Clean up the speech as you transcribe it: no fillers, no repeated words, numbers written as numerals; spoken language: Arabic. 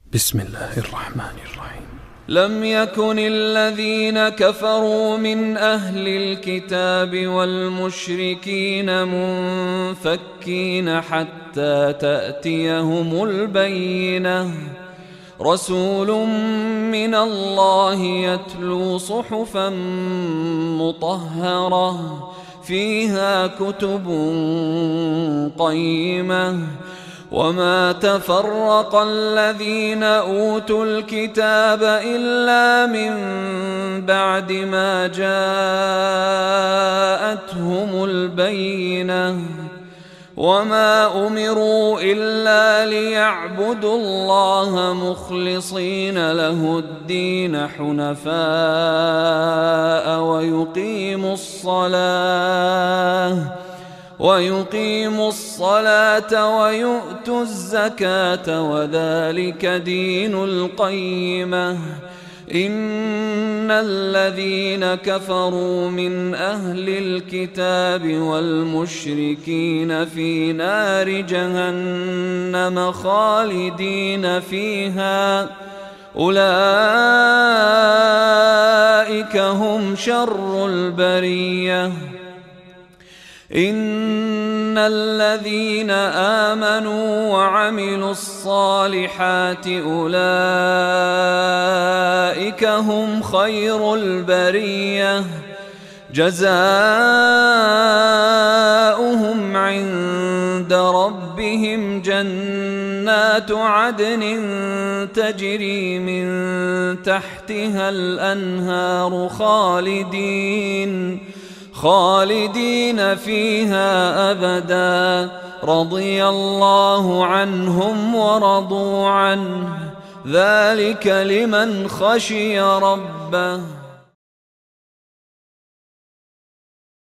بسم الله الرحمن الرحيم. لم يكن الذين كفروا من أهل الكتاب والمشركين منفكين حتى تأتيهم البينة. رسول من الله يتلو صحفا مطهرة فيها كتب قيمة. وما تفرق الذين أوتوا الكتاب إلا من بعد ما جاءتهم البينة. وما أمروا إلا ليعبدوا الله مخلصين له الدين حنفاء ويقيموا الصلاة ويؤتوا الزكاة وذلك دين القيمة. إن الذين كفروا من أهل الكتاب والمشركين في نار جهنم خالدين فيها أولئك هم شر البرية. إن الذين آمنوا وعملوا الصالحات أولئك هم خير البرية. جزاؤهم عند ربهم جنات عدن تجري من تحتها الأنهار خالدين فيها أبدا. رضي الله عنهم ورضوا عنه ذلك لمن خشي ربه.